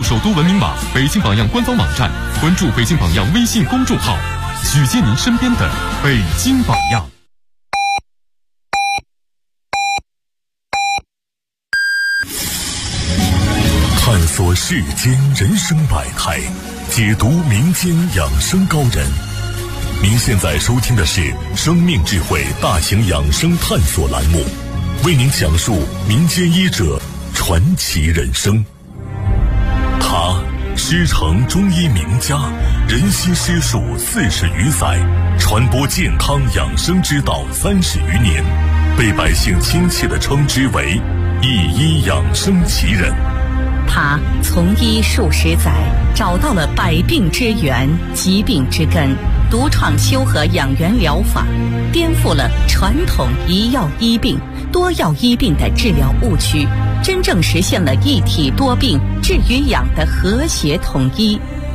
首都文明网、北京榜样官方网站，关注北京榜样微信公众号，举荐您身边的北京榜样。 探索世间人生百态，解读民间养生高人。您现在收听的是生命智慧大型养生探索栏目，为您讲述民间医者传奇人生。他师承中医名家，人心师术40余载，传播健康养生之道30余年，被百姓亲切地称之为一医养生奇人。 他从医数十载，找到了百病之源、疾病之根，独创修和养元疗法，颠覆了传统一药医病、多药医病的治疗误区，真正实现了一体多病治与养的和谐统一。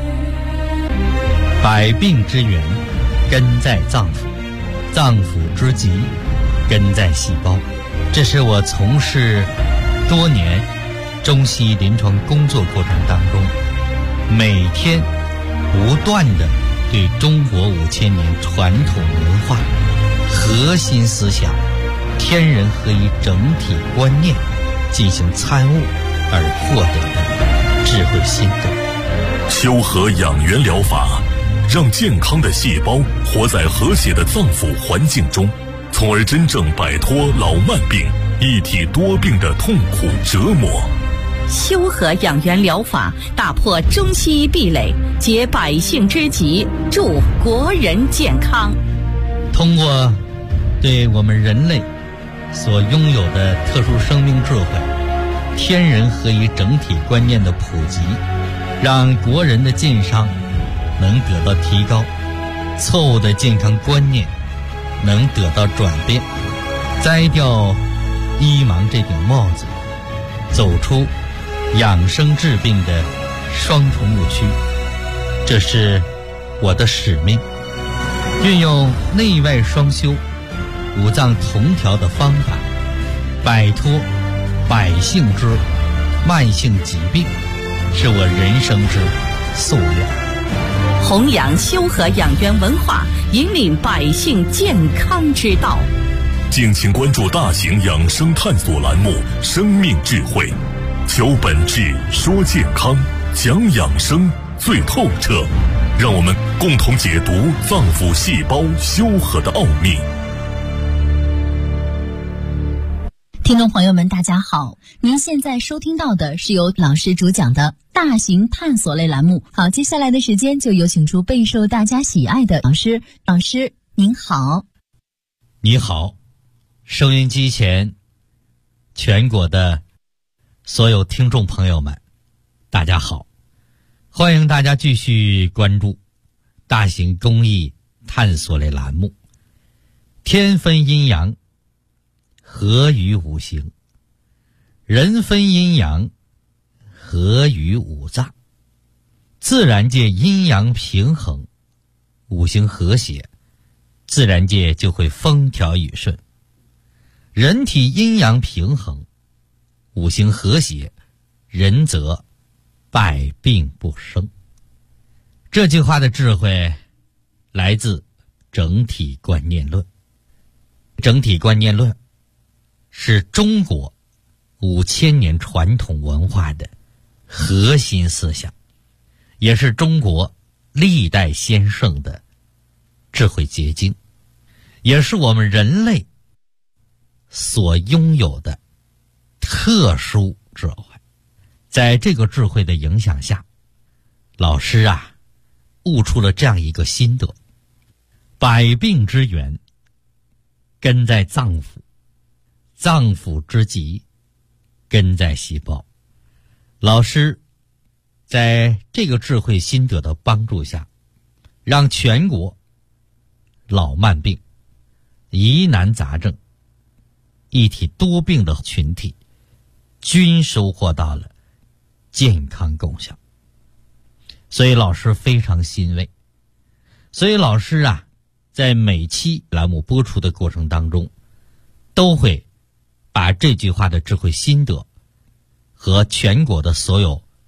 百病之源根在脏腑，脏腑之疾根在细胞。这是我从事多年中西医临床工作过程当中，每天不断的对中国5000年传统文化核心思想天人合一整体观念进行参悟而获得的智慧心得。 修和养元疗法让健康的细胞活在和谐的脏腑环境中，从而真正摆脱老慢病、一体多病的痛苦折磨。 修和养元疗法打破中西医壁垒，解百姓之急，助国人健康。 通过对我们人类所拥有的特殊生命智慧、天人合一整体观念的普及，让国人的健康能得到提高，错误的健康观念能得到转变，摘掉医盲这顶帽子，走出养生治病的双重误区。这是我的使命，运用内外双修、五脏同调的方法，摆脱百姓之慢性疾病，是我人生之夙愿。 弘扬修和养元文化，引领百姓健康之道。 敬请关注大型养生探索栏目《生命智慧》，求本质，说健康，讲养生最透彻，让我们共同解读脏腑细胞修和的奥秘。 听众朋友们大家好，您现在收听到的是由老师主讲的大型探索类栏目。好，接下来的时间就有请出备受大家喜爱的老师。老师您好。 你好，收音机前全国的所有听众朋友们大家好，欢迎大家继续关注大型公益探索类栏目，天分阴阳，合于五行，人分阴阳，合于五脏。自然界阴阳平衡，五行和谐，自然界就会风调雨顺。人体阴阳平衡，五行和谐，人则百病不生。这句话的智慧来自整体观念论。整体观念论是中国5000年传统文化的核心思想，也是中国历代先圣的智慧结晶，也是我们人类所拥有的特殊智慧。在这个智慧的影响下，老师悟出了这样一个心得：百病之源根在脏腑，脏腑之疾根在细胞。老师在这个智慧心得的帮助下，让全国老慢病、疑难杂症、一体多病的群体均收获到了健康功效。所以老师非常欣慰。所以老师在每期栏目播出的过程当中，都会把这句话的智慧心得和全国的所有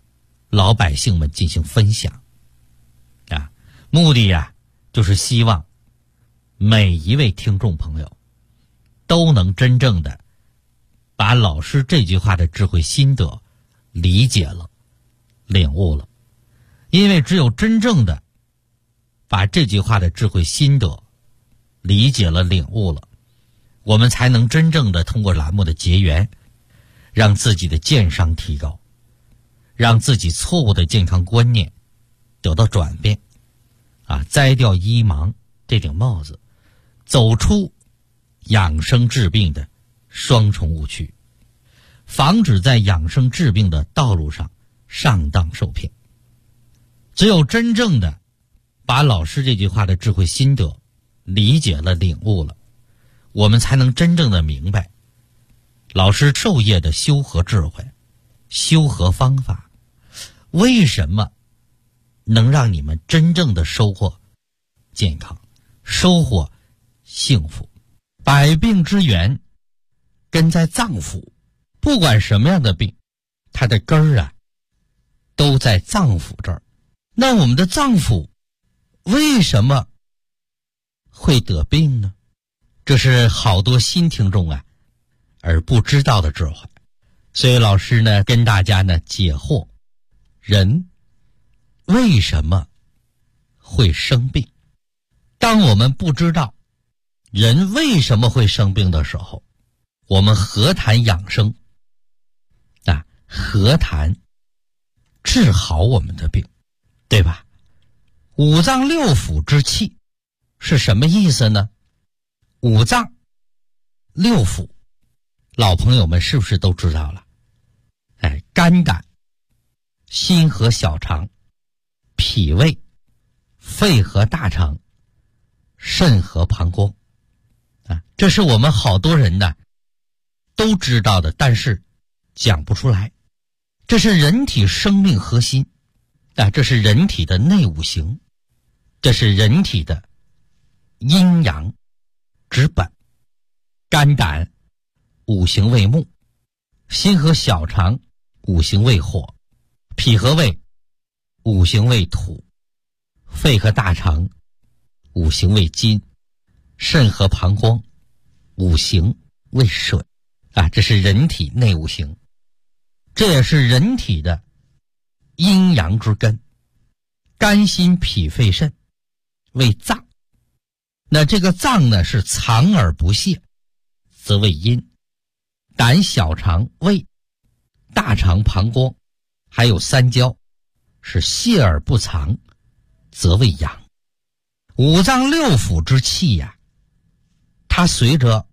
老百姓们进行分享啊，目的呀就是希望每一位听众朋友都能真正的把老师这句话的智慧心得理解了、领悟了。因为只有真正的把这句话的智慧心得理解了、领悟了，我们才能真正的通过栏目的结缘，让自己的健商提高，让自己错误的健康观念得到转变啊，摘掉医盲这顶帽子，走出养生治病的双重误区，防止在养生治病的道路上上当受骗。只有真正的把老师这句话的智慧心得理解了、领悟了，我们才能真正的明白老师授业的修和智慧、修和方法，为什么能让你们真正的收获健康、收获幸福。百病之源根在脏腑，不管什么样的病，它的根儿啊都在脏腑这儿。那我们的脏腑为什么会得病呢？这是好多新听众啊而不知道的智慧。所以老师呢跟大家呢解惑，人为什么会生病。当我们不知道人为什么会生病的时候，我们何谈养生啊？何谈治好我们的病，对吧？五脏六腑之气是什么意思呢？五脏六腑老朋友们是不是都知道了？肝胆、心和小肠、脾胃、肺和大肠、肾和膀胱啊，这是我们好多人呢都知道的，但是讲不出来。这是人体生命核心啊，这是人体的内五行，这是人体的阴阳之本。肝胆五行为木，心和小肠五行为火，脾和胃五行为土，肺和大肠五行为金，肾和膀胱五行为水啊，这是人体内五行，这也是人体的阴阳之根。肝心脾肺肾为脏，那这个脏呢是藏而不泄，则为阴。胆小肠胃大肠膀胱还有三焦是泄而不藏，则为阳。五脏六腑之气呀，它随着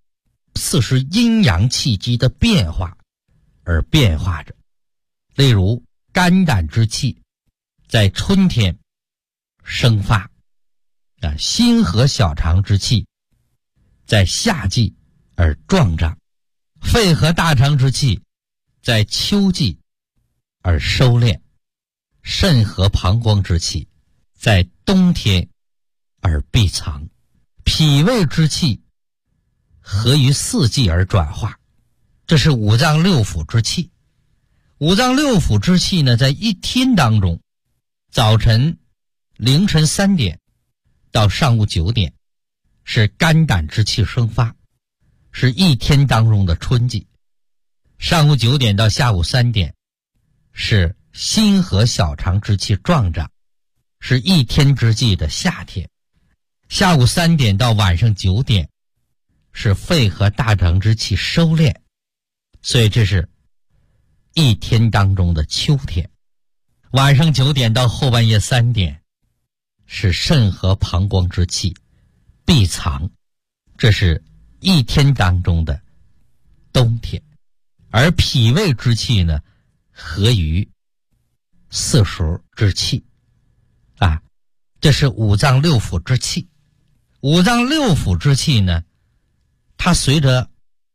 40阴阳气机的变化而变化着。例如肝胆之气在春天生发啊，心和小肠之气在夏季而壮张，肺和大肠之气在秋季而收敛，肾和膀胱之气在冬天而闭藏，脾胃之气合于4季而转化。这是五脏六腑之气。五脏六腑之气呢，在一天当中，早晨凌晨3点到上午9点是肝胆之气生发，是一天当中的春季。上午9点到下午3点是心和小肠之气壮长，是一天之计的夏天。下午3点到晚上9点是肺和大肠之气收敛，所以这是一天当中的秋天。晚上9点到后半夜3点是肾和膀胱之气闭藏，这是一天当中的冬天。而脾胃之气呢，合于4时之气啊，这是五脏六腑之气。五脏六腑之气呢，它随着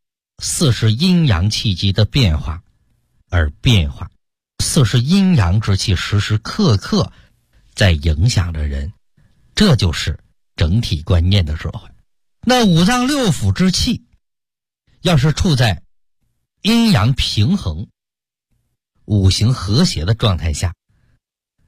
40阴阳气机的变化而变化，40阴阳之气时时刻刻在影响着人，这就是整体观念的智慧。那五脏六腑之气要是处在阴阳平衡、五行和谐的状态下，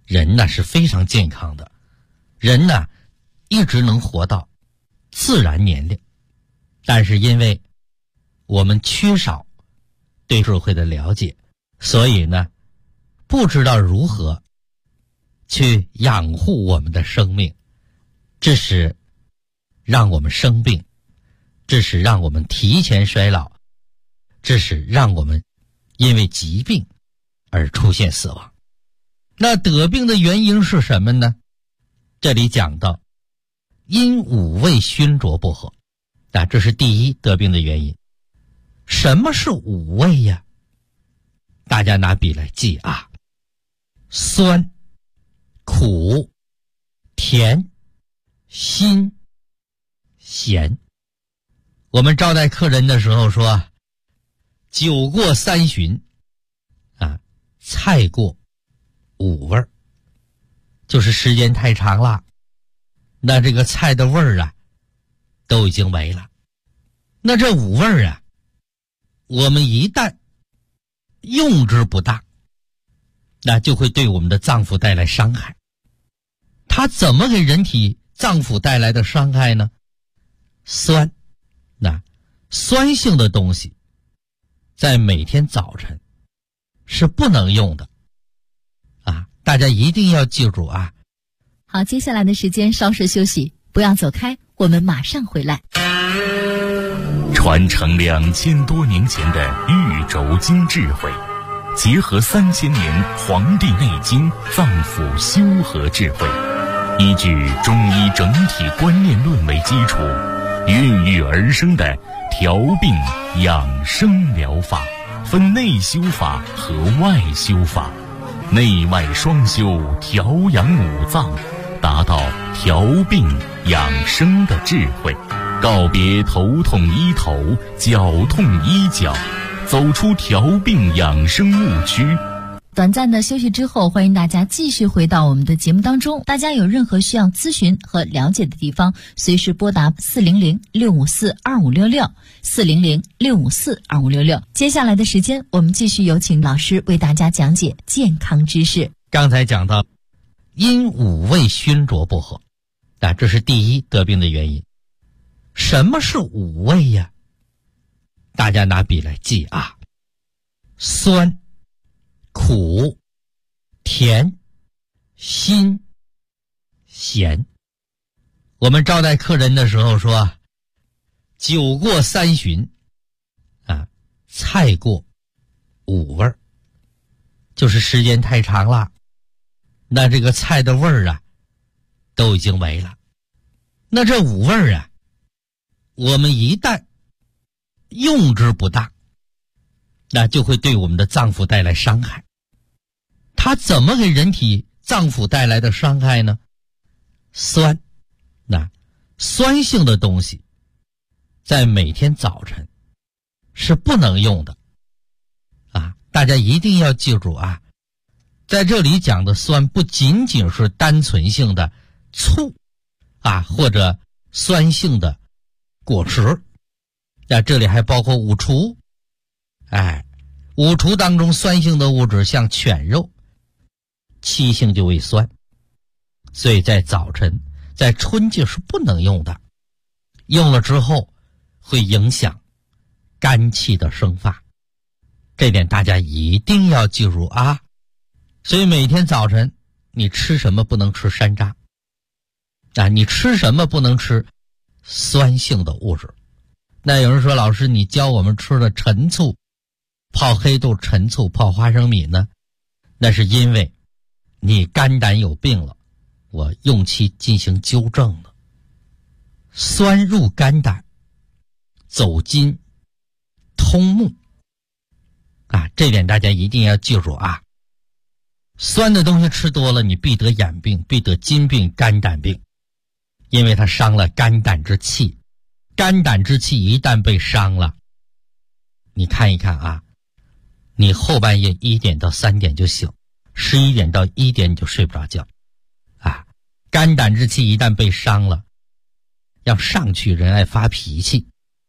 人呢是非常健康的，人呢一直能活到自然年龄，但是因为我们缺少对社会的了解，所以呢不知道如何去养护我们的生命，这是让我们生病，这是让我们提前衰老，这是让我们因为疾病而出现死亡。那得病的原因是什么呢？这里讲到因五味熏灼不和，这是第一得病的原因。什么是五味呀？大家拿笔来记啊：酸、苦、甜、辛、咸。我们招待客人的时候说，酒过三巡菜过五味儿，就是时间太长了，那这个菜的味儿都已经没了。那这五味儿我们一旦用之不当，那就会对我们的脏腑带来伤害。它怎么给人体脏腑带来的伤害呢？酸，酸性的东西在每天早晨是不能用的大家一定要记住啊。 好，接下来的时间稍事休息，不要走开，我们马上回来。 传承2000多年前的玉轴经智慧，结合3000年《黄帝内经》脏腑修和智慧，依据中医整体观念论为基础，孕育而生的调病养生疗法，分内修法和外修法，内外双修，调养五脏，达到调病养生的智慧，告别头痛医头，脚痛医脚，走出调病养生误区。 短暂的休息之后，欢迎大家继续回到我们的节目当中。大家有任何需要咨询和了解的地方，随时拨打400-654-2566 400-654-2566。接下来的时间，我们继续有请老师为大家讲解健康知识。 刚才讲到因五味熏灼不和，这是第一得病的原因。什么是五味呀？大家拿笔来记啊：酸、苦、甜、辛、咸。我们招待客人的时候说，酒过三巡菜过五味儿，就是时间太长了，那这个菜的味儿都已经没了。那这五味儿我们一旦用之不当，那就会对我们的脏腑带来伤害。它怎么给人体脏腑带来的伤害呢？酸，酸性的东西在每天早晨是不能用的大家一定要记住啊。在这里讲的酸不仅仅是单纯性的醋或者酸性的果实，这里还包括五畜。五畜当中酸性的物质像犬肉，气性就为酸，所以在早晨在春季是不能用的，用了之后会影响肝气的生发，这点大家一定要记住啊。所以每天早晨你吃什么不能吃山楂你吃什么不能吃酸性的物质。那有人说，老师你教我们吃了陈醋，泡黑豆、陈醋、泡花生米呢？那是因为你肝胆有病了，我用其进行纠正了。酸入肝胆，走筋通目这点大家一定要记住啊。酸的东西吃多了，你必得眼病，必得筋病、肝胆病，因为它伤了肝胆之气。肝胆之气一旦被伤了，你看一看你后半夜1点到3点就醒，11点到1点你就睡不着觉肝胆之气一旦被伤了，要上去人爱发脾气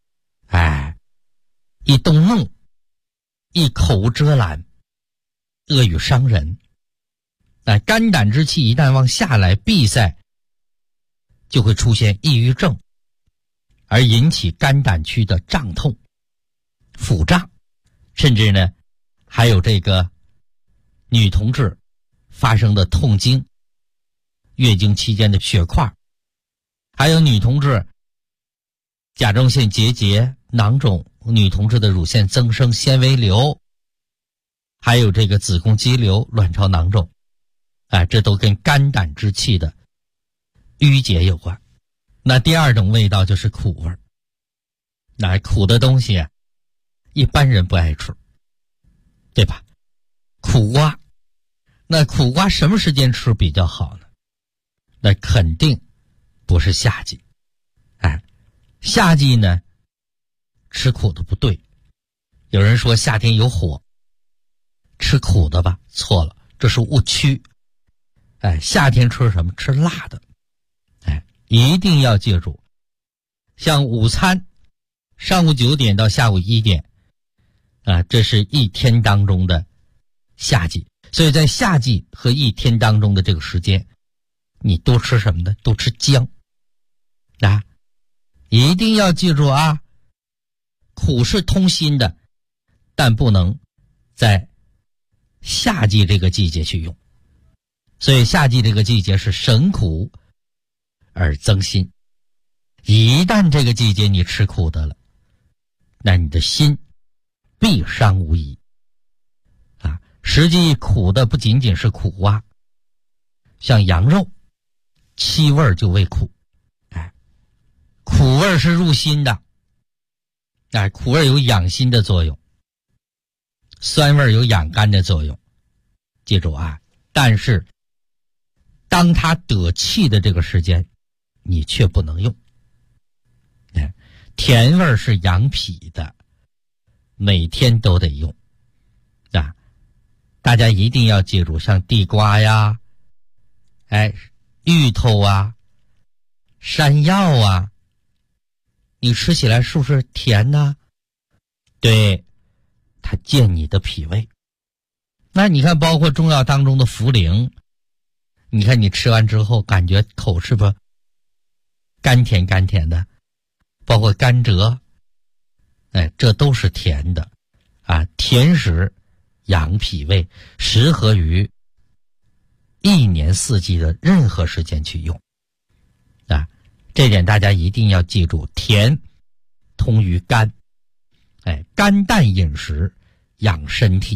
一动怒，一口无遮拦，恶语伤人， 肝胆之气一旦往下来闭塞，就会出现抑郁症，而引起肝胆区的胀痛、腹胀，甚至呢还有这个女同志发生的痛经、月经期间的血块，还有女同志甲状腺结节、囊肿，女同志的乳腺增生、纤维瘤，还有这个子宫肌瘤、卵巢囊肿，这都跟肝胆之气的淤结有关。那第二种味道就是苦味儿，那苦的东西一般人不爱吃，对吧？苦瓜，那苦瓜什么时间吃比较好呢？那肯定不是夏季。夏季呢吃苦的不对。有人说夏天有火，吃苦的吧，错了，这是误区。夏天吃什么？吃辣的。一定要记住，像午餐上午9点到下午1点这是一天当中的夏季，所以在夏季和一天当中的这个时间，你多吃什么呢？多吃姜一定要记住苦是通心的，但不能在夏季这个季节去用。所以夏季这个季节是省苦而增心，一旦这个季节你吃苦的了，那你的心必伤无疑实际苦的不仅仅是苦瓜，像羊肉七味就为苦，苦味是入心的，苦味有养心的作用，酸味有养肝的作用。记住但是当它得气的这个时间，你却不能用。甜味是养脾的，每天都得用大家一定要记住，像地瓜呀芋头山药你吃起来是不是甜呢？对，它健你的脾胃。那你看包括中药当中的茯苓，你看你吃完之后感觉口是不是甘甜甘甜的，包括甘蔗这都是甜的甜食养脾胃，适合于一年四季的任何时间去用这点大家一定要记住，甜通于肝肝淡饮食养身体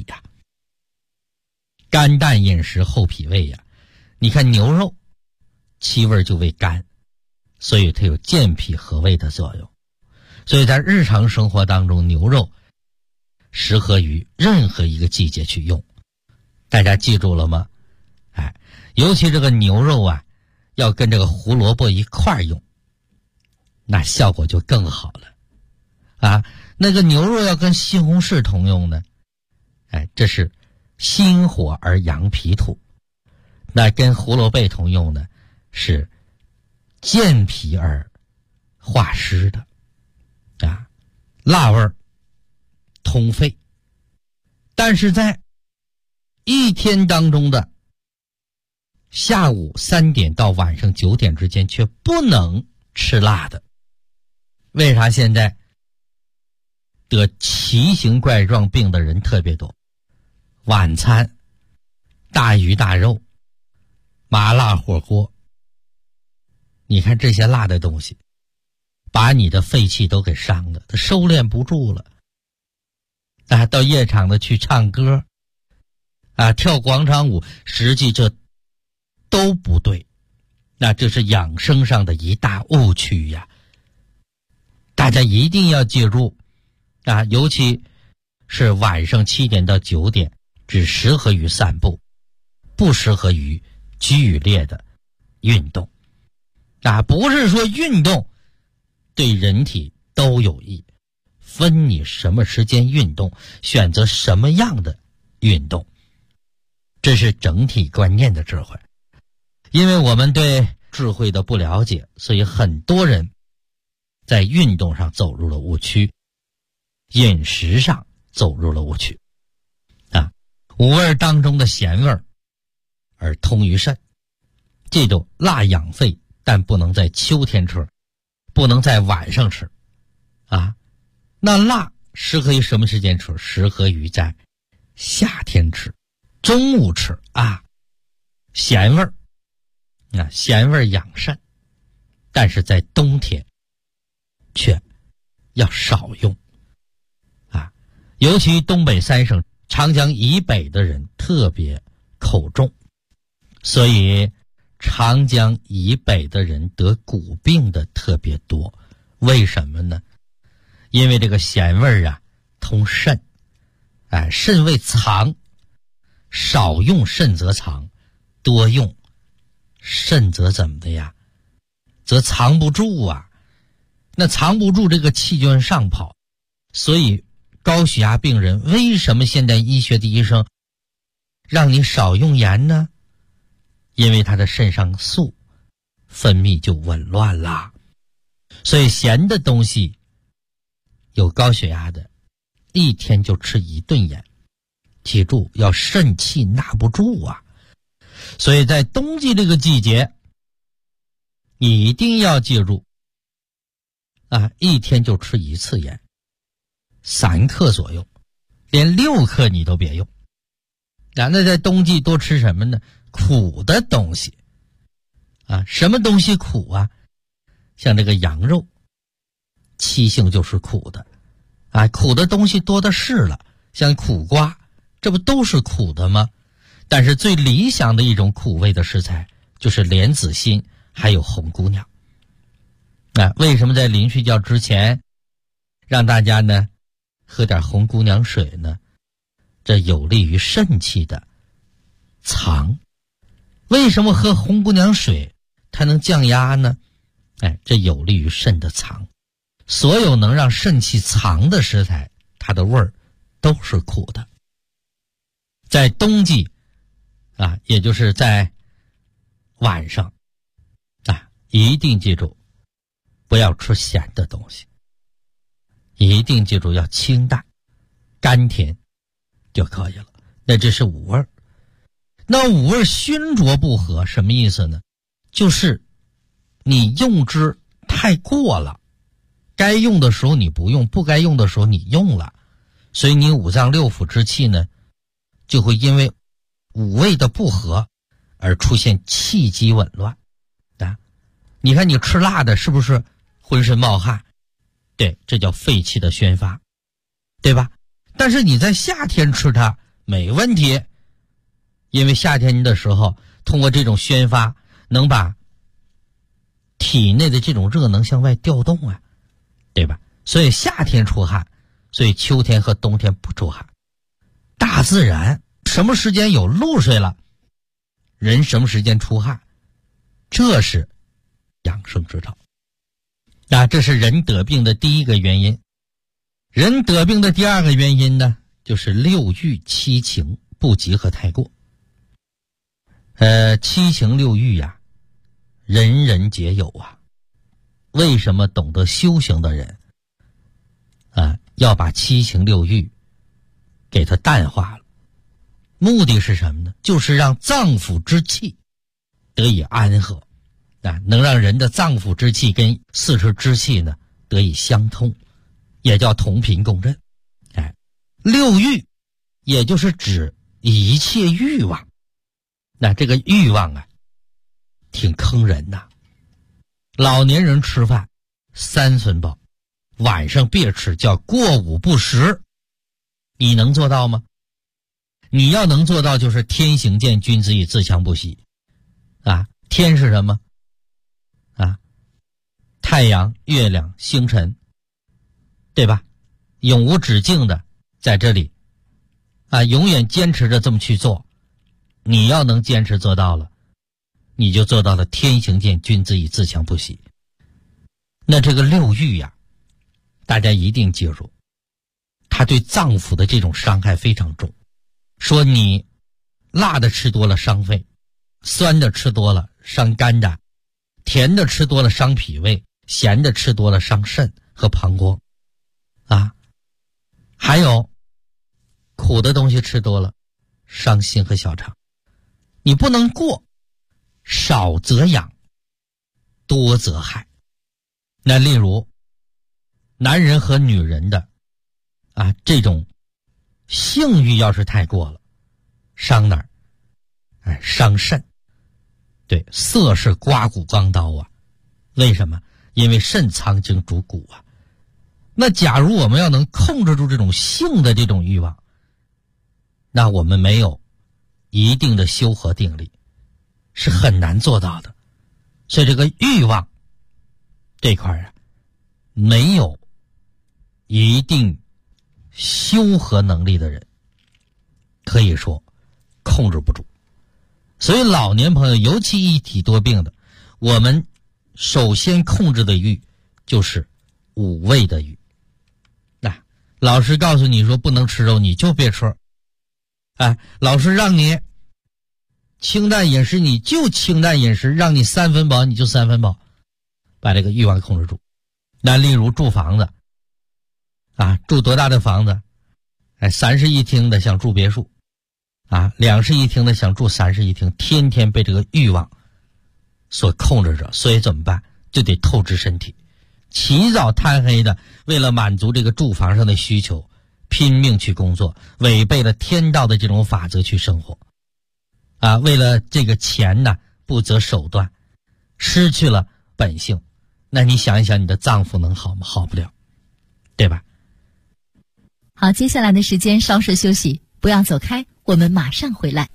肝淡饮食厚脾胃你看牛肉七味就为肝，所以它有健脾和胃的作用。所以在日常生活当中，牛肉适合于任何一个季节去用。大家记住了吗？尤其这个牛肉要跟这个胡萝卜一块用，那效果就更好了那个牛肉要跟西红柿同用呢这是心火而养脾土。那跟胡萝卜同用呢是健脾而化湿的辣味通肺。但是在一天当中的下午3点到晚上9点之间却不能吃辣的。为啥现在得奇形怪状病的人特别多？晚餐大鱼大肉、麻辣火锅，你看这些辣的东西把你的肺气都给伤了，它收敛不住了到夜场的去唱歌跳广场舞，实际这都不对，那这是养生上的一大误区大家一定要记住尤其是晚上7点到9点只适合于散步，不适合于剧烈的运动不是说运动对人体都有益，分你什么时间运动，选择什么样的运动，这是整体观念的智慧。因为我们对智慧的不了解，所以很多人在运动上走入了误区，饮食上走入了误区五味当中的咸味而通于肾。记住，辣养肺，但不能在秋天吃，不能在晚上吃啊。那辣适合于什么时间吃？适合于在夏天吃，中午吃啊，咸味儿啊，咸味儿养肾。但是在冬天却要少用啊，尤其东北三省长江以北的人特别口重，所以长江以北的人得骨病的特别多。为什么呢？因为这个咸味儿啊通肾，肾为藏，少用肾则藏，多用肾则怎么的呀？则藏不住啊。那藏不住，这个气就往上跑。所以高血压病人为什么现代医学的医生让你少用盐呢？因为他的肾上素分泌就紊乱啦。所以咸的东西，有高血压的一天就吃1顿盐，记住要肾气纳不住啊。所以在冬季这个季节，你一定要记住啊，一天就吃1次盐，3克左右，连6克你都别用啊。那在冬季多吃什么呢？苦的东西啊。什么东西苦啊？像这个羊肉，七性就是苦的啊，苦的东西多的是了。像苦瓜，这不都是苦的吗？但是最理想的一种苦味的食材就是莲子心还有红姑娘啊。为什么在临睡觉之前让大家呢喝点红姑娘水呢？这有利于肾气的藏。为什么喝红姑娘水它能降压呢？这有利于肾的藏。所有能让肾气藏的食材，它的味儿都是苦的。在冬季啊，也就是在晚上啊，一定记住不要吃咸的东西，一定记住要清淡甘甜就可以了。那这是5味儿。那5味熏灼不合什么意思呢？就是你用之太过了，该用的时候你不用，不该用的时候你用了，所以你5脏6腑之气呢就会因为5味的不合而出现气机紊乱啊。你看你吃辣的是不是浑身冒汗？对，这叫肺气的宣发，对吧？但是你在夏天吃它没问题，因为夏天的时候通过这种宣发能把体内的这种热能向外调动啊，对吧？所以夏天出汗，所以秋天和冬天不出汗。大自然什么时间有露水了，人什么时间出汗，这是养生之道啊。这是人得病的第一个原因。人得病的第2个原因呢，就是6欲7情不及和太过。7情6欲呀，人人皆有啊。为什么懂得修行的人啊，要把7情6欲给它淡化了？目的是什么呢？就是让脏腑之气得以安和啊，能让人的脏腑之气跟四肢之气呢得以相通，也叫同频共振。6欲也就是指一切欲望。那这个欲望啊挺坑人呐。老年人吃饭3寸饱，晚上别吃，叫过午不食。你能做到吗？你要能做到，就是天行健，君子以自强不息啊。天是什么啊？太阳、月亮、星辰，对吧？永无止境的在这里啊，永远坚持着这么去做。你要能坚持做到了，你就做到了天行健，君子以自强不息。那这个6欲呀，大家一定记住，它对脏腑的这种伤害非常重。说你辣的吃多了伤肺，酸的吃多了伤肝胆，甜的吃多了伤脾胃，咸的吃多了伤肾和膀胱啊。还有苦的东西吃多了伤心和小肠。 你不能过，少则养，多则害。那例如男人和女人的这种性欲要是太过了，伤哪儿？伤肾。对，色是刮骨钢刀啊。为什么？因为肾藏精主骨啊。那假如我们要能控制住这种性的这种欲望，那我们没有一定的修和定力，是很难做到的。所以这个欲望这块没有一定修和能力的人，可以说控制不住。所以老年朋友，尤其一体多病的，我们首先控制的欲就是五味的欲。老师告诉你说不能吃肉，你就别吃。老师让你清淡饮食，你就清淡饮食，让你3分饱你就3分饱，把这个欲望控制住。那例如住房子住多大的房子？3室1厅的想住别墅，2室1厅的想住3室1厅，天天被这个欲望所控制着。所以怎么办？就得透支身体，起早贪黑的，为了满足这个住房上的需求，拼命去工作，违背了天道的这种法则去生活为了这个钱呢，不择手段，失去了本性。那你想一想，你的脏腑能好吗？好不了，对吧？ 好，接下来的时间稍事休息，不要走开，我们马上回来。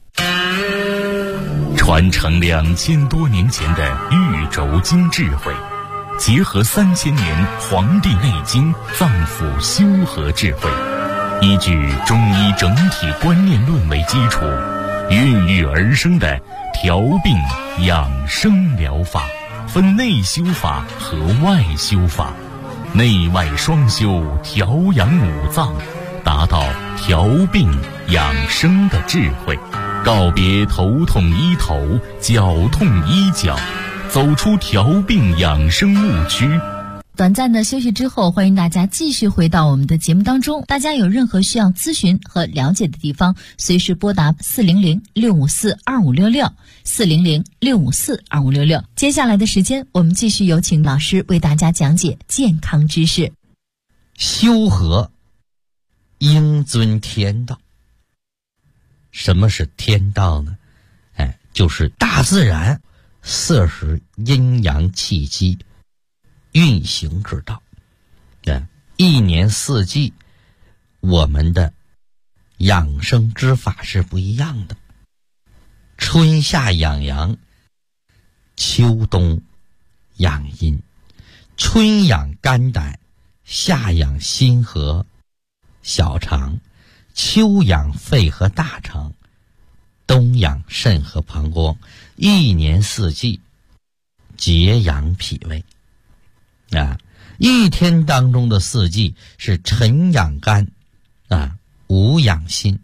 传承2000多年前的玉轴经智慧，结合3000年《黄帝内经》脏腑修和智慧，依据中医整体观念论为基础，孕育而生的调病养生疗法，分内修法和外修法，内外双修，调养五脏，达到调病养生的智慧，告别头痛医头，脚痛医脚，走出调病养生误区。 短暂的休息之后，欢迎大家继续回到我们的节目当中。大家有任何需要咨询和了解的地方，随时拨打400-654-2566 400-654-2566。接下来的时间，我们继续有请老师为大家讲解健康知识。 修和应遵天道。什么是天道呢？就是大自然摄食阴阳气机运行之道。一年四季我们的养生之法是不一样的。春夏养阳，秋冬养阴。春养肝胆，夏养心和小肠，秋养肺和大肠，冬养肾和膀胱。一年四季节养脾胃。一天当中的四季是晨养肝午养心，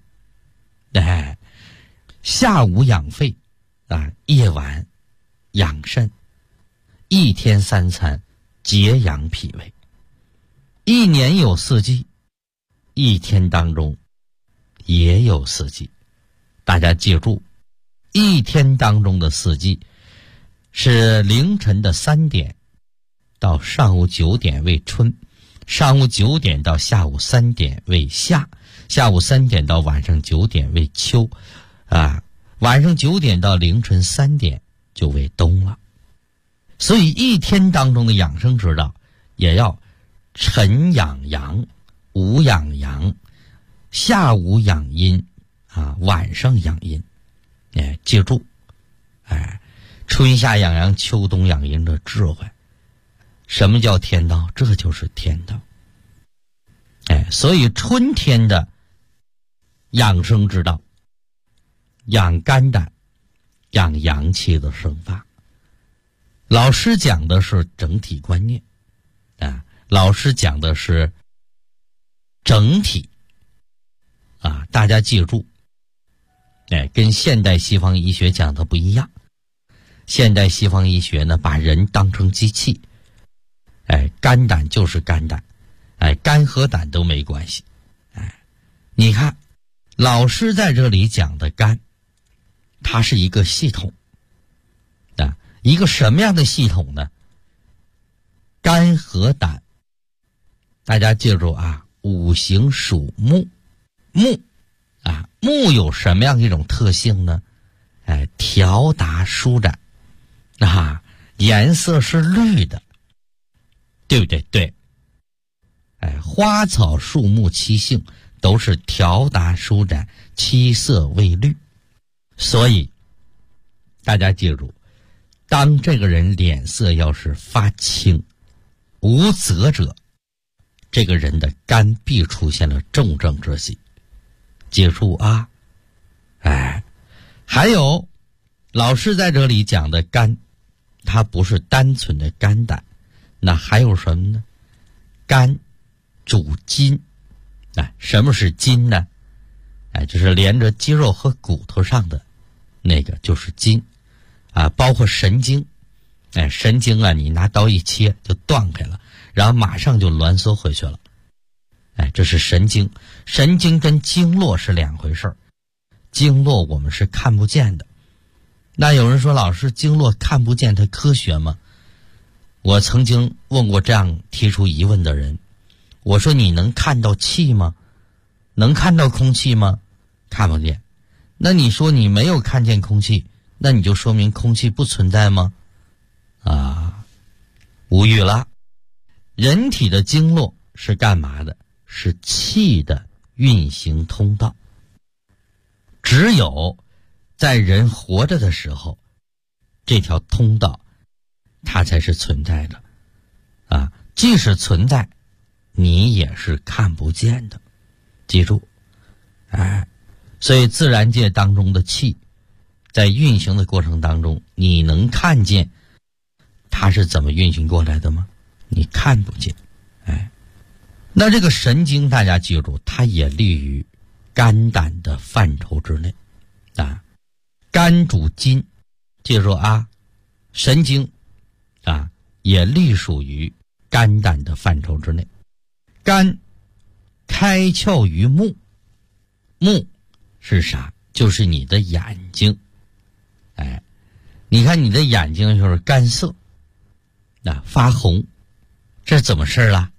下午养肺夜晚养肾。一天3餐节养脾胃。一年有四季，一天当中也有四季。大家记住，一天当中的四季是凌晨的3点到上午9点为春，上午9点到下午3点为夏，下午3点到晚上9点为秋，晚上9点到凌晨3点就为冬了。所以一天当中的养生之道，也要晨养阳，午养阳，下午养阴，晚上养阴。记住，春夏养阳，秋冬养阴的智慧。什么叫天道？这就是天道。所以春天的养生之道，养肝胆，养阳气的生发。老师讲的是整体观念，老师讲的是整体，大家记住，跟现代西方医学讲的不一样。现代西方医学呢，把人当成机器，肝胆就是肝胆，肝和胆都没关系。你看，老师在这里讲的肝， 它是一个系统啊，一个什么样的系统呢？肝和胆，大家记住啊，五行属木，木有什么样一种特性呢？条达舒展颜色是绿的，对不对？对。花草树木七性都是条达舒展，七色为绿。所以大家记住，当这个人脸色要是发青无泽者，这个人的肝必出现了重症之喜。记住啊。还有老师在这里讲的肝，它不是单纯的肝胆，那还有什么呢？肝主筋。什么是筋呢？就是连着肌肉和骨头上的那个就是筋包括神经。神经你拿刀一切就断开了，然后马上就挛缩回去了。这是神经。神经跟经络是两回事儿，经络我们是看不见的。那有人说，老师，经络看不见它科学吗？我曾经问过这样提出疑问的人，我说你能看到气吗？能看到空气吗？看不见。那你说你没有看见空气，那你就说明空气不存在吗？无语了。人体的经络是干嘛的？是气的运行通道。只有在人活着的时候，这条通道它才是存在的即使存在，你也是看不见的。记住所以自然界当中的气在运行的过程当中，你能看见它是怎么运行过来的吗？你看不见。那这个神经大家记住，它也立于肝胆的范畴之内肝主筋，记住神经也隶属于肝胆的范畴之内。肝开窍于目，目是啥？就是你的眼睛。你看你的眼睛就是干涩发红，这怎么事了？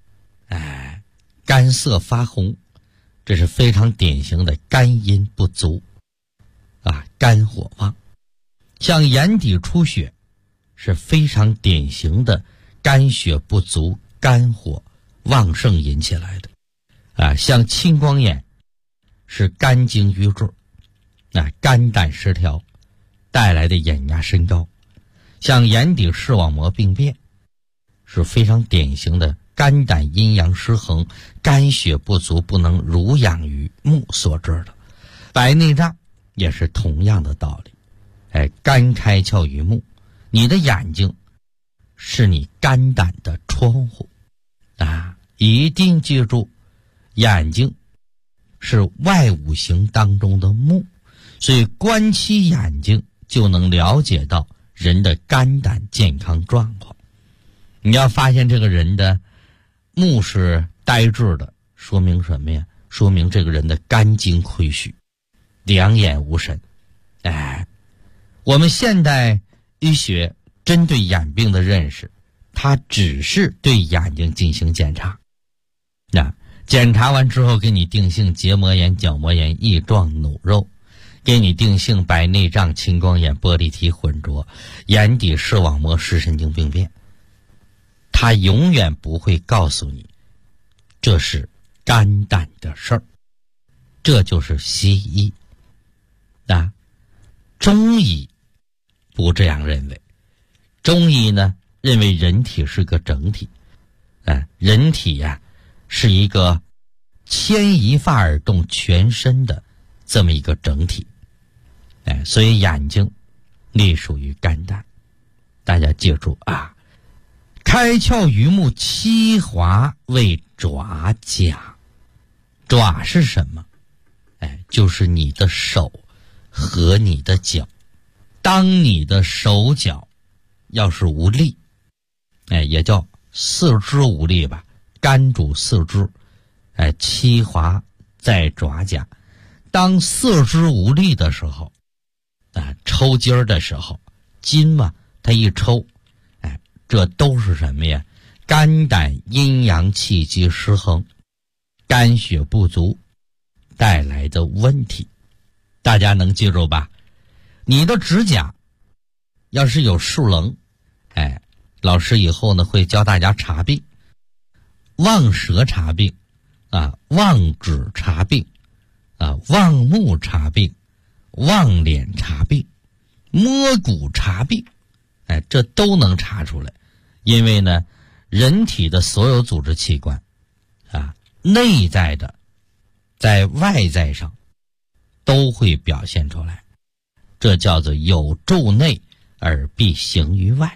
干涩发红，这是非常典型的肝阴不足肝火旺。像眼底出血是非常典型的肝血不足，肝火旺盛引起来的像青光眼是肝经瘀滞肝胆失调带来的眼压升高。像眼底视网膜病变是非常典型的肝胆阴阳失衡，肝血不足，不能濡养于目所致的。白内障也是同样的道理。肝开窍于目，你的眼睛是你肝胆的窗户一定记住，眼睛是外五行当中的目，所以观其眼睛就能了解到人的肝胆健康状况。你要发现这个人的目是呆滞的，说明什么呀？说明这个人的肝经亏虚，两眼无神。我们现代医学针对眼病的认识，它只是对眼睛进行检查检查完之后给你定性结膜炎、角膜炎、翼状弩肉，给你定性白内障、青光眼、玻璃体混浊、眼底视网膜视神经病变。他永远不会告诉你这是肝胆的事儿，这就是西医中医不这样认为。中医呢认为人体是个整体人体是一个牵一发而动全身的这么一个整体所以眼睛隶属于肝胆。大家记住开窍于目，七华为爪甲。爪是什么？就是你的手和你的脚。当你的手脚要是无力也叫四肢无力吧，肝主四肢七华在爪甲。当四肢无力的时候， 抽筋儿的时候，筋嘛，它一抽，这都是什么呀？肝胆阴阳气机失衡，肝血不足带来的问题。大家能记住吧？你的指甲要是有竖棱，老师以后呢会教大家查病，望舌查病望指查病望目查病，望脸查病，摸骨查病，这都能查出来。因为呢，人体的所有组织器官内在的在外在上都会表现出来，这叫做有助内而必行于外。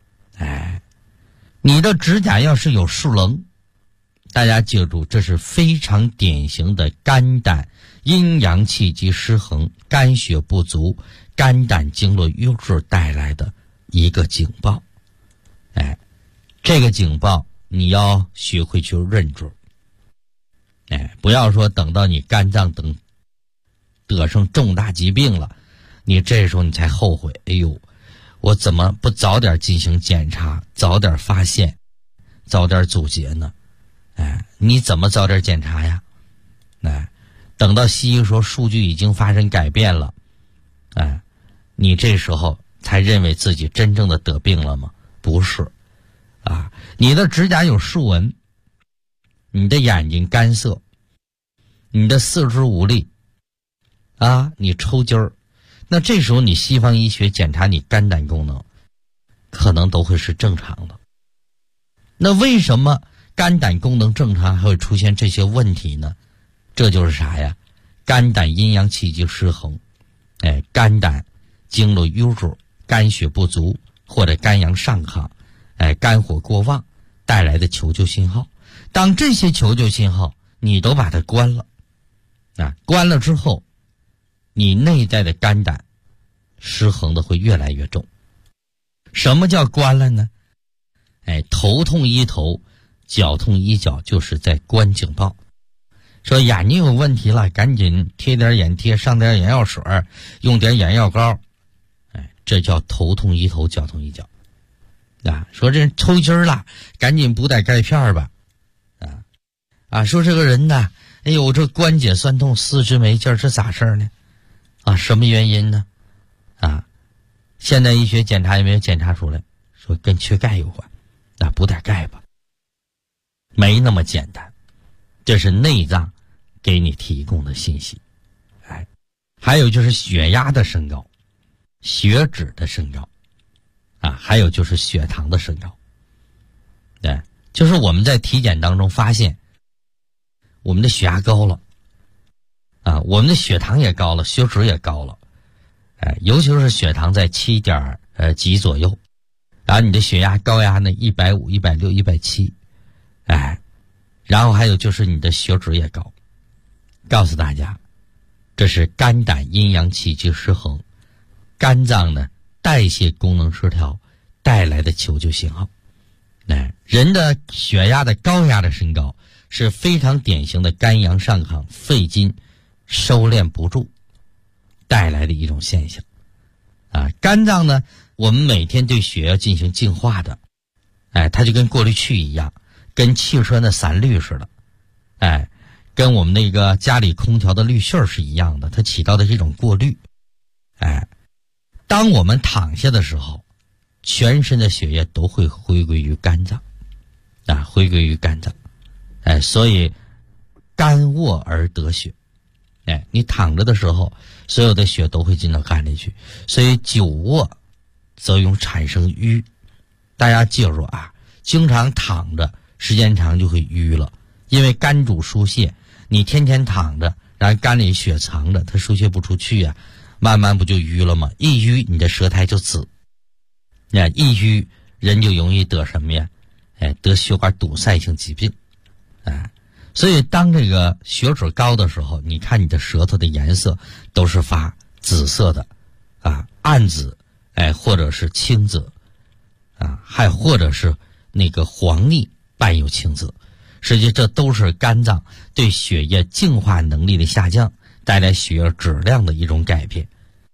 你的指甲要是有竖棱，大家记住，这是非常典型的肝胆阴阳气机失衡，肝血不足，肝胆经络瘀滞带来的一个警报。这个警报你要学会去认准。不要说等到你肝脏等得上重大疾病了，你这时候你才后悔，我怎么不早点进行检查，早点发现，早点阻截呢？你怎么早点检查呀？等到西医说数据已经发生改变了，你这时候才认为自己真正的得病了吗？不是你的指甲有竖纹，你的眼睛干涩，你的四肢无力你抽筋儿，那这时候你西方医学检查你肝胆功能可能都会是正常的。那为什么肝胆功能正常还会出现这些问题呢？这就是啥呀？肝胆阴阳气机失衡，肝胆经络瘀滞，肝血不足，或者肝阳上亢，肝火过旺带来的求救信号。当这些求救信号你都把它关了，关了之后，你内在的肝胆失衡的会越来越重。什么叫关了呢？头痛医头，脚痛医脚，就是在关警报。说眼睛有问题了，赶紧贴点眼贴，上点眼药水，用点眼药膏，这叫头痛医头，脚痛医脚。说这人抽筋了，赶紧补点钙片吧。说这个人呢，这关节酸痛，四肢没劲，这咋事呢？什么原因呢？现代医学检查也没有检查出来，说跟缺钙有关，补点钙吧。没那么简单，这是内脏给你提供的信息。还有就是血压的升高，血脂的升高，还有就是血糖的升高。就是我们在体检当中发现，我们的血压高了，我们的血糖也高了，血脂也高了，尤其是血糖在7点几左右，然后你的血压高压呢150、160、170，然后还有就是你的血脂也高。告诉大家，这是肝胆阴阳气机失衡，肝脏呢代谢功能失调带来的求救信号。人的血压的高压的升高是非常典型的肝阳上亢，肺经收敛不住带来的一种现象。肝脏呢，我们每天对血要进行净化的，它就跟过滤器一样，跟汽车的散滤似的，跟我们那个家里空调的滤芯是一样的，它起到的是一种过滤。当我们躺下的时候，全身的血液都会回归于肝脏，回归于肝脏。所以肝卧而得血。你躺着的时候，所有的血都会进到肝里去，所以久卧则容易产生瘀。大家记住经常躺着时间长就会瘀了，因为肝主疏泄，你天天躺着，然后肝里血藏着，它疏泄不出去慢慢不就瘀了吗？一瘀你的舌苔就紫，一瘀人就容易得什么呀？得血管堵塞性疾病。所以当这个血脂高的时候，你看你的舌头的颜色都是发紫色的，暗紫，或者是青紫，还或者是那个黄腻伴有青紫。实际这都是肝脏对血液净化能力的下降带来血液质量的一种改变。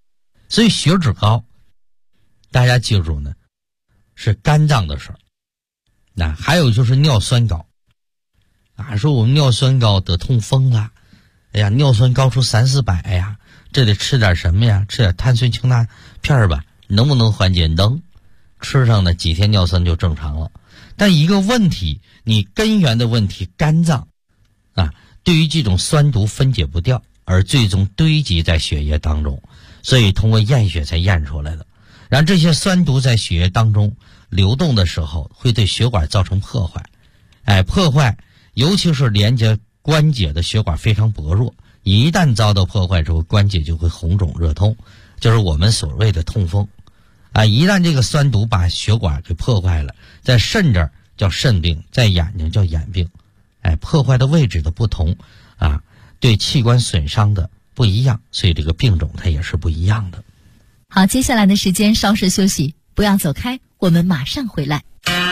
所以血脂高，大家记住呢，是肝脏的事儿。那还有就是尿酸高啊，说我们尿酸高得痛风了，哎呀，尿酸高出300-400呀，这得吃点什么呀？吃点碳酸氢钠片吧，能不能缓解？能，吃上呢几天尿酸就正常了。但一个问题，你根源的问题，肝脏啊，对于这种酸毒分解不掉，而最终堆积在血液当中，所以通过验血才验出来的。然后这些酸毒在血液当中流动的时候，会对血管造成破坏，破坏尤其是连接关节的血管非常薄弱，一旦遭到破坏之后，关节就会红肿热痛，就是我们所谓的痛风啊。一旦这个酸毒把血管给破坏了，在肾这儿叫肾病，在眼睛叫眼病，破坏的位置的不同啊，对器官损伤的不一样，所以这个病种它也是不一样的。 好，接下来的时间稍事休息，不要走开，我们马上回来。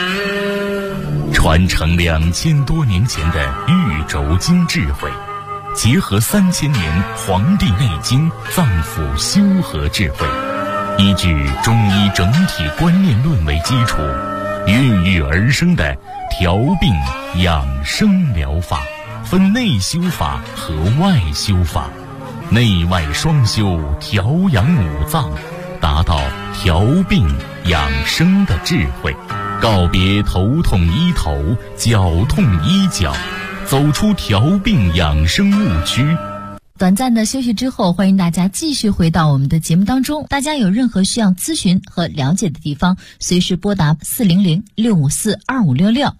传承2000多年前的玉轴经智慧，结合3000年《黄帝内经》脏腑修和智慧，依据中医整体观念论为基础，孕育而生的调病养生疗法，分内修法和外修法，内外双修，调养五脏，达到调病养生的智慧，告别头痛医头，脚痛医脚，走出调病养生误区。 短暂的休息之后，欢迎大家继续回到我们的节目当中。大家有任何需要咨询和了解的地方，随时拨打400-654-2566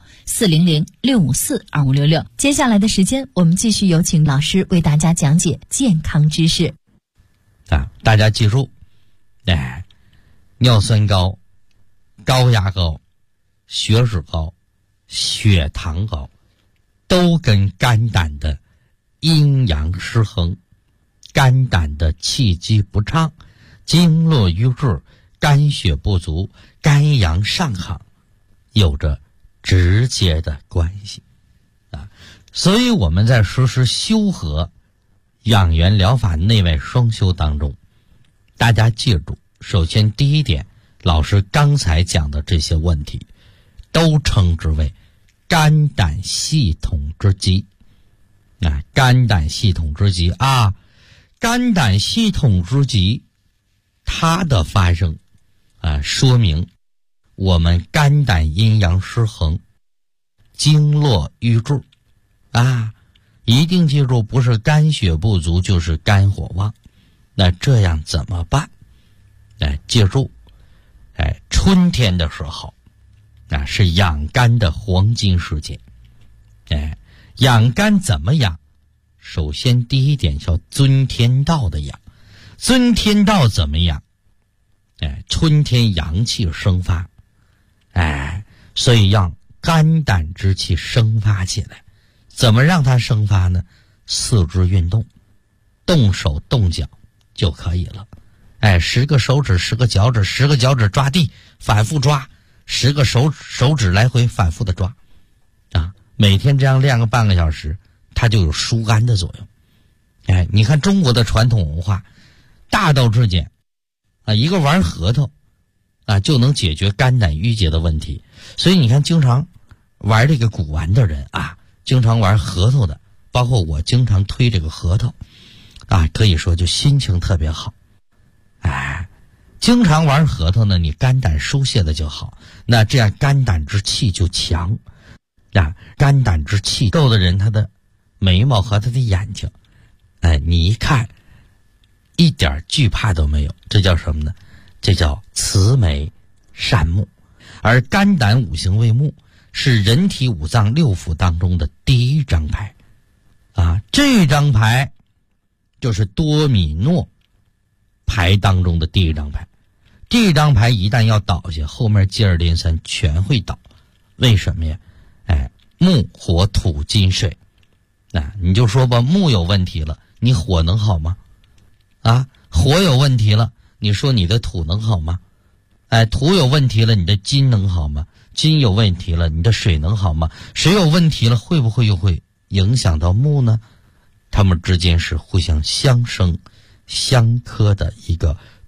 400-654-2566。接下来的时间，我们继续有请老师为大家讲解健康知识。 大家记住，尿酸高、高压高、血脂高、血糖高，都跟肝胆的阴阳失衡、肝胆的气机不畅、经络瘀滞、肝血不足、肝阳上亢有着直接的关系啊。所以我们在实施修和养元疗法内外双修当中，大家记住，首先第一点，老师刚才讲的这些问题都称之为肝胆系统之疾。肝胆系统之疾啊，肝胆系统之疾，它的发生说明我们肝胆阴阳失衡、经络瘀滞啊，一定记住，不是肝血不足就是肝火旺。那这样怎么办？记住，春天的时候是养肝的黄金时节。养肝怎么养？首先第一点叫遵天道的养。遵天道怎么养？春天阳气生发，所以让肝胆之气生发起来。怎么让它生发呢？四肢运动，动手动脚就可以了。10个手指10个脚趾，10个脚趾抓地反复抓，10个手指来回反复的抓啊，每天这样练个半个小时，它就有疏肝的作用。你看中国的传统文化大道至简一个玩核桃就能解决肝胆郁结的问题。所以你看经常玩这个古玩的人经常玩核桃的，包括我经常推这个核桃可以说就心情特别好。经常玩核桃呢，你肝胆疏泄的就好，那这样肝胆之气就强肝胆之气够的人，他的眉毛和他的眼睛你一看一点惧怕都没有，这叫什么呢？这叫慈眉善目。而肝胆五行为目，是人体五脏六腑当中的第一张牌这张牌就是多米诺牌当中的第一张牌。这张牌一旦要倒下，后面接二连三全会倒。为什么呀？木火土金水你就说吧，木有问题了，你火能好吗？火有问题了，你说你的土能好吗？土有问题了，你的金能好吗？金有问题了，你的水能好吗？水有问题了，会不会又会影响到木呢？它们之间是互相相生相克的一个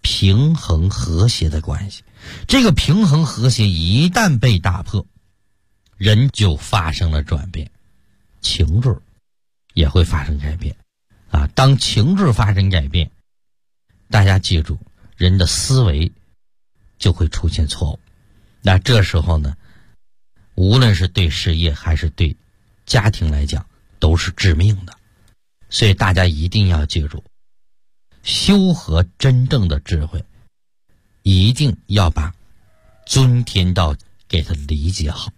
平衡和谐的关系。这个平衡和谐一旦被打破，人就发生了转变，情志也会发生改变啊。当情志发生改变，大家记住，人的思维就会出现错误。那这时候呢，无论是对事业还是对家庭来讲，都是致命的。所以大家一定要记住，修和真正的智慧，一定要把尊天道给它理解好。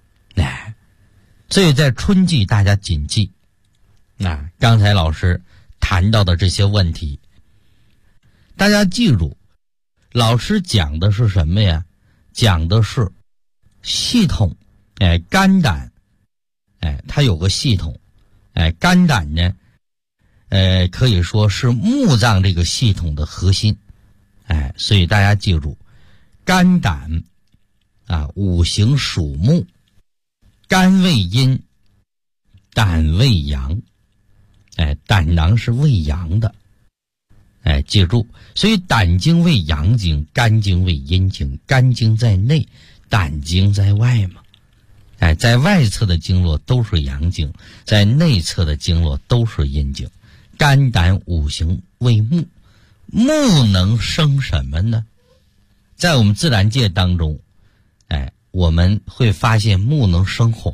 所以在春季大家谨记，刚才老师谈到的这些问题，大家记住，老师讲的是什么呀？讲的是系统。肝胆，它有个系统。肝胆呢，可以说是木脏这个系统的核心。所以大家记住，肝胆五行属木，肝为阴，胆为阳。胆囊是为阳的。记住，所以胆经为阳经，肝经为阴经，肝经在内，胆经在外嘛。在外侧的经络都是阳经，在内侧的经络都是阴经。肝胆五行为木，木能生什么呢？在我们自然界当中，我们会发现木能生火。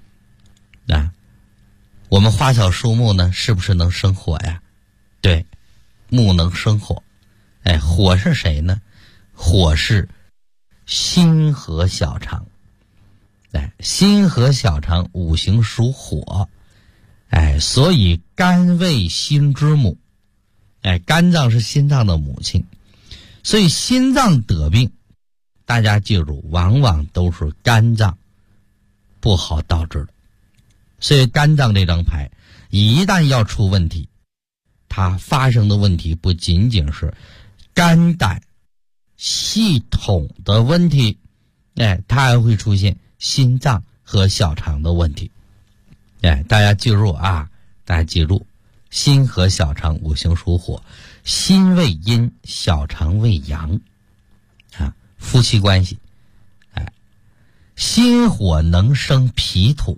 我们花草树木呢，是不是能生火呀？对，木能生火。火是谁呢？火是心和小肠。心和小肠五行属火。所以肝为心之母。肝脏是心脏的母亲。所以心脏得病，大家记住，往往都是肝脏不好导致的。所以肝脏这张牌一旦要出问题，它发生的问题不仅仅是肝胆系统的问题，它还会出现心脏和小肠的问题。大家记住啊，大家记住，心和小肠五行属火，心为阴，小肠为阳。夫妻关系，心火能生脾土。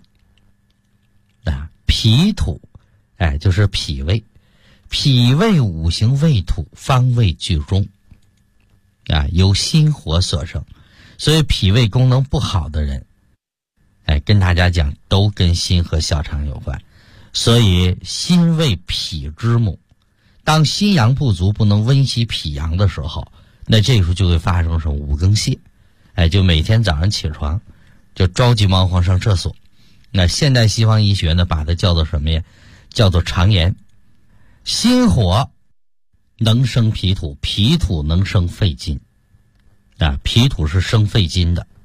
脾土，就是脾胃。脾胃五行为土，方位居中。由心火所生。所以脾胃功能不好的人，跟大家讲，都跟心和小肠有关。所以心为脾之母，当心阳不足，不能温习脾阳的时候，那这时候就会发生什么五更泻。就每天早上起床就着急忙慌上厕所。那现代西方医学呢，把它叫做什么呀？叫做肠炎。心火能生脾土，脾土能生肺金。脾土是生肺金的。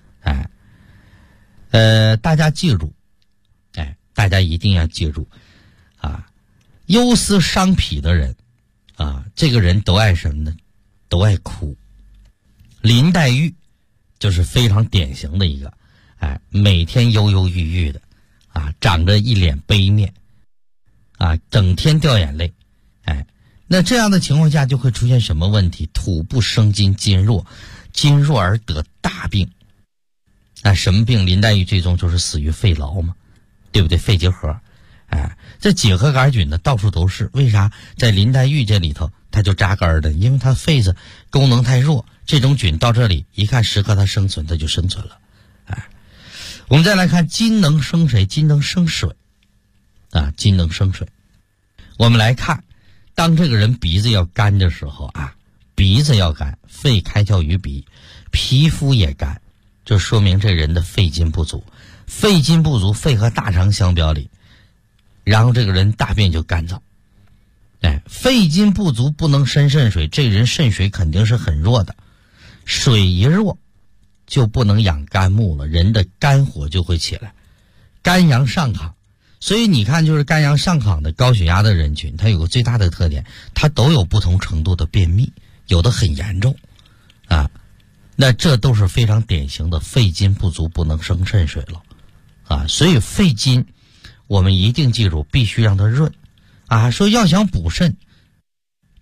大家记住，大家一定要记住忧思伤脾的人这个人都爱什么呢？都爱哭。林黛玉就是非常典型的一个，每天忧忧郁郁的长着一脸悲面整天掉眼泪。那这样的情况下就会出现什么问题？土不生金，金弱，金弱而得大病。什么病？林黛玉最终就是死于肺痨嘛，对不对？肺结核。这结核杆菌呢到处都是，为啥在林黛玉这里头它就扎根的？因为它肺子功能太弱，这种菌到这里一看适合它生存，它就生存了。我们再来看金能生谁？金能生水。金能生水。我们来看，当这个人鼻子要干的时候鼻子要干，肺开窍于鼻，皮肤也干，就说明这人的肺金不足。肺金不足，肺和大肠相表里，然后这个人大便就干燥。肺金不足不能生肾水，这人肾水肯定是很弱的。水一弱就不能养肝木了，人的肝火就会起来，肝阳上亢。所以你看，就是肝阳上亢的高血压的人群，它有个最大的特点，它都有不同程度的便秘，有的很严重那这都是非常典型的肺金不足，不能生肾水了所以肺金我们一定记住，必须让它润说要想补肾，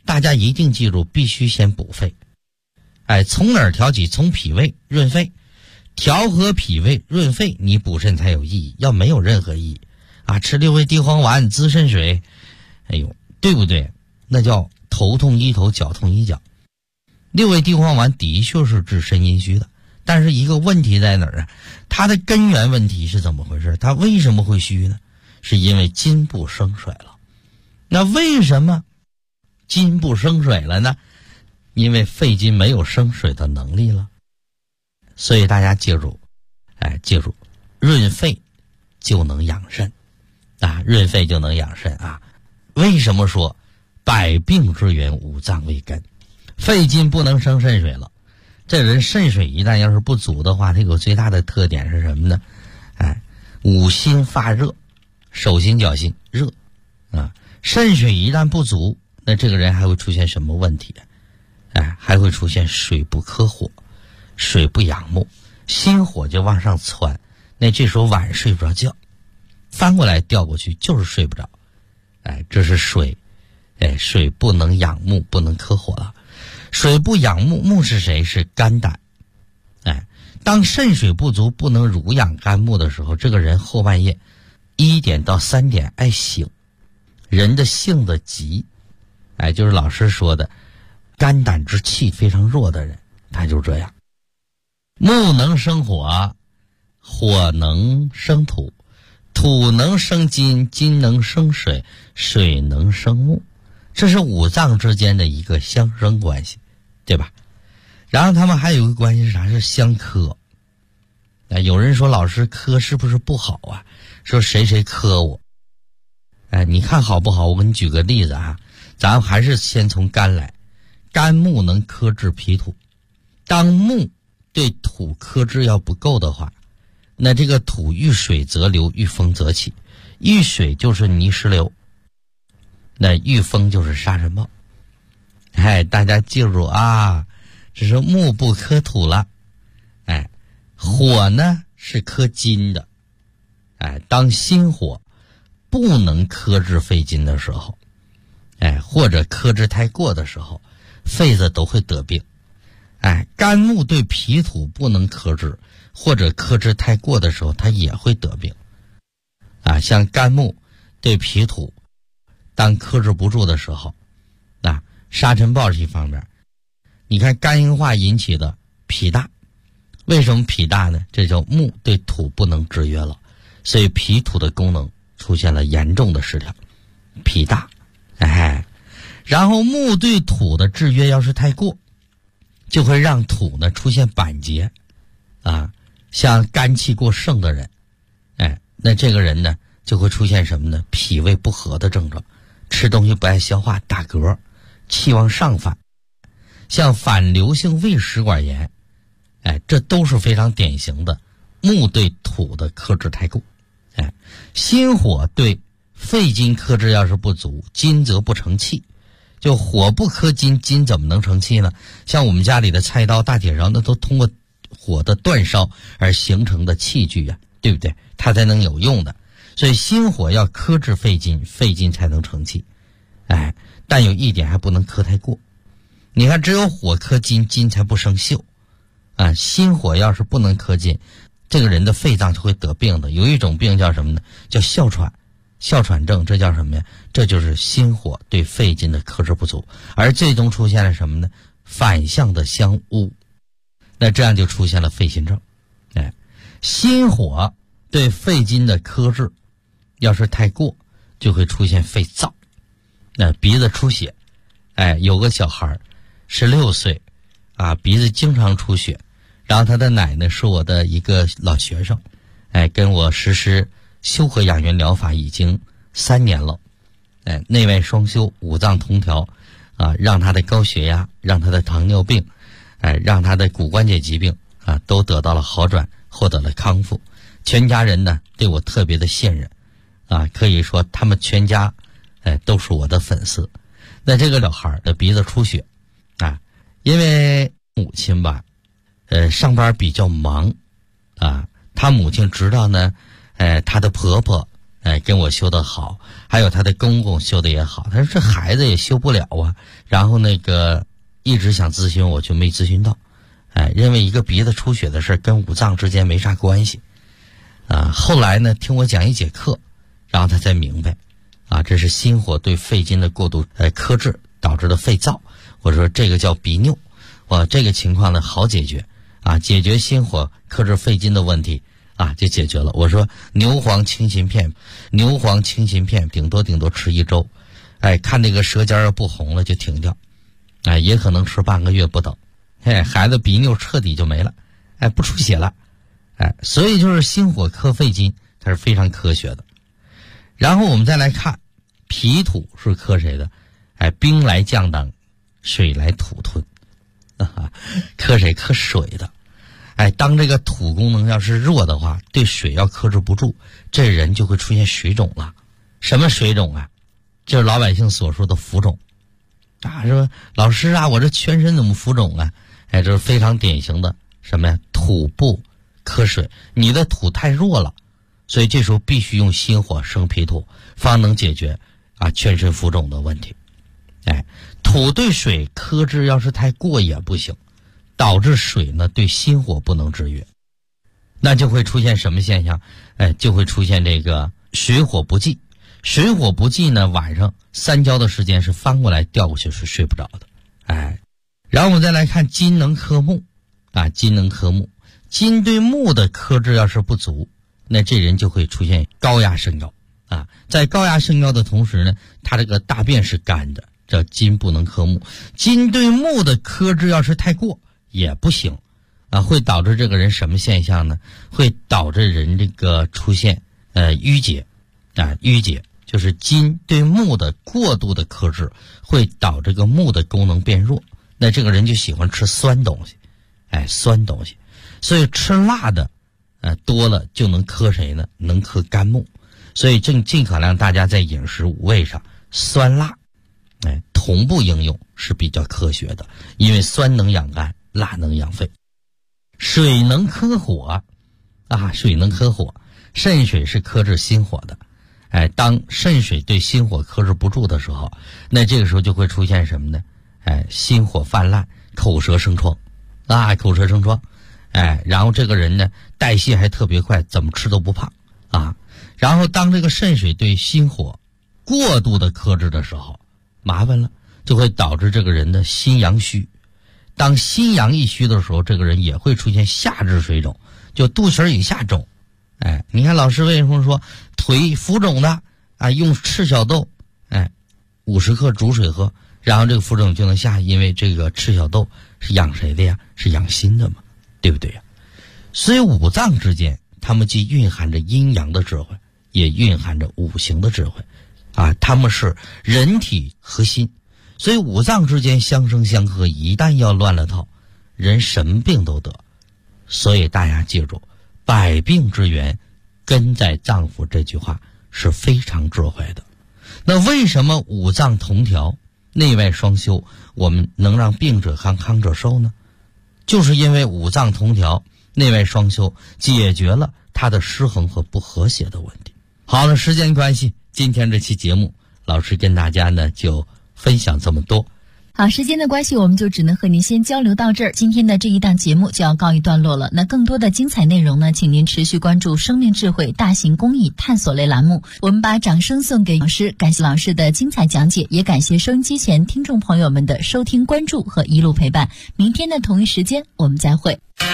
大家一定记住，必须先补肺。从哪儿调起？从脾胃润肺，调和脾胃润肺，你补肾才有意义，要没有任何意义吃六味地黄丸滋肾水，对不对？那叫头痛医头，脚痛医脚。六味地黄丸的确是治肾阴虚的，但是一个问题在哪儿啊？它的根源问题是怎么回事？它为什么会虚呢？是因为筋不生水了。那为什么筋不生水了呢？因为肺经没有生水的能力了。所以大家记住，润肺就能养肾润肺就能养肾为什么说百病之源五脏为根？肺经不能生肾水了，这人肾水一旦要是不足的话，他有最大的特点是什么呢？五心发热，手心脚心热肾水一旦不足，那这个人还会出现什么问题？还会出现水不克火，水不养目，心火就往上窜，那这时候晚上睡不着觉，翻过来调过去就是睡不着。这是水，水不能养目，不能克火了。水不养目，目是谁？是肝胆。当肾水不足，不能濡养肝木的时候，这个人后半夜1点到3点爱醒，人的性子急，就是老师说的肝胆之气非常弱的人，他就这样。木能生火，火能生土，土能生金，金能生水，水能生木，这是五脏之间的一个相生关系，对吧？然后他们还有一个关系是啥？是相克。有人说老师克是不是不好啊？说谁谁克我。你看好不好？我给你举个例子咱还是先从肝来。肝木能克制脾土，当木对土克制要不够的话，那这个土遇水则流，遇风则起，遇水就是泥石流，那遇风就是沙尘暴。大家记住这是木不克土了。火呢是克金的。当心火不能克制肺经的时候，或者克制太过的时候，肺子都会得病。肝木对脾土不能克制，或者克制太过的时候，它也会得病。像肝木对脾土当克制不住的时候，沙尘暴是一方面。你看肝硬化引起的脾大，为什么脾大呢？这叫木对土不能制约了，所以脾土的功能出现了严重的失调，脾大。然后木对土的制约要是太过，就会让土呢出现板结像肝气过盛的人，那这个人呢就会出现什么呢？脾胃不和的症状，吃东西不爱消化，打嗝，气往上反，像反流性胃食管炎，这都是非常典型的木对土的克制太过。心火对肺经克制要是不足，金则不成气。就火不克金，金怎么能成气呢？像我们家里的菜刀、大铁勺，那都通过火的煅烧而形成的器具对不对？它才能有用的。所以心火要克制肺经，肺经才能成气。但有一点还不能克太过。你看，只有火克金，金才不生锈。心火要是不能克金，这个人的肺脏就会得病的。有一种病叫什么呢？叫哮喘。哮喘症，这叫什么呀？这就是心火对肺经的克制不足，而最终出现了什么呢？反向的相污，那这样就出现了肺心症。心火对肺经的克制要是太过，就会出现肺燥，鼻子出血。有个小孩16岁鼻子经常出血，然后他的奶奶是我的一个老学生，跟我实施修和养元疗法已经3年了，内外双修，五脏同调，让他的高血压，让他的糖尿病，让他的骨关节疾病都得到了好转，获得了康复。全家人呢对我特别的信任，可以说他们全家都是我的粉丝。那这个小孩的鼻子出血因为母亲上班比较忙他母亲知道呢他的婆婆跟我修得好，还有他的公公修得也好，他说这孩子也修不了啊。然后一直想咨询我就没咨询到，认为一个鼻子出血的事跟五脏之间没啥关系后来呢听我讲一节课，然后他才明白这是心火对肺经的过度克制导致的肺燥。我说这个叫鼻衄，这个情况呢好解决解决心火克制肺经的问题就解决了。我说牛黄清心片顶多吃1周，看这个舌尖不红了就停掉，也可能吃半个月不等，孩子鼻衄彻底就没了，不出血了，所以就是心火克肺经它是非常科学的。然后我们再来看脾土是克谁的？兵来将挡，水来土吞，克谁？克水的。当这个土功能要是弱的话，对水要克制不住，这人就会出现水肿了。什么水肿啊？就是老百姓所说的浮肿说老师我这全身怎么浮肿啊？这是非常典型的什么呀？土不克水，你的土太弱了，所以这时候必须用心火生脾土，方能解决全身浮肿的问题。土对水克制要是太过也不行，导致水呢对心火不能制约，那就会出现什么现象？就会出现这个水火不济。水火不济呢，晚上3交的时间是翻过来调过去是睡不着的。然后我们再来看金能克木金能克木，金对木的克制要是不足，那这人就会出现高压升高在高压升高的同时呢，他这个大便是干的，这金不能克木。金对木的克制要是太过也不行会导致这个人什么现象呢？会导致人这个出现淤结淤结就是金对木的过度的克制会导致这个木的功能变弱，那这个人就喜欢吃酸东西酸东西，所以吃辣的多了就能克谁呢？能克肝木。所以尽可量大家在饮食五味上酸辣同步应用是比较科学的，因为酸能养肝，辣能养肺。水能克火水能克火，肾水是克制心火的。当肾水对心火克制不住的时候，那这个时候就会出现什么呢？心火泛滥，口舌生疮口舌生疮然后这个人呢代谢还特别快，怎么吃都不胖然后当这个肾水对心火过度的克制的时候，麻烦了，就会导致这个人的心阳虚。当心阳一虚的时候，这个人也会出现下肢水肿，就肚脐以下肿。你看老师为什么说腿浮肿的用赤小豆50克煮水喝，然后这个浮肿就能下，因为这个赤小豆是养谁的呀？是养心的嘛，对不对呀？所以五脏之间它们既蕴含着阴阳的智慧，也蕴含着五行的智慧它们是人体核心，所以五脏之间相生相克，一旦要乱了套，人什么病都得。所以大家记住，百病之源根在脏腑，这句话是非常智慧的。那为什么五脏同调，内外双修，我们能让病者康，康者寿呢？就是因为五脏同调，内外双修，解决了它的失衡和不和谐的问题。好了，时间关系，今天这期节目老师跟大家呢就分享这么多。 好，时间的关系，我们就只能和您先交流到这儿。今天的这一档节目就要告一段落了。那更多的精彩内容呢，请您持续关注生命智慧大型公益探索类栏目。我们把掌声送给老师，感谢老师的精彩讲解，也感谢收音机前听众朋友们的收听关注和一路陪伴。明天的同一时间我们再会。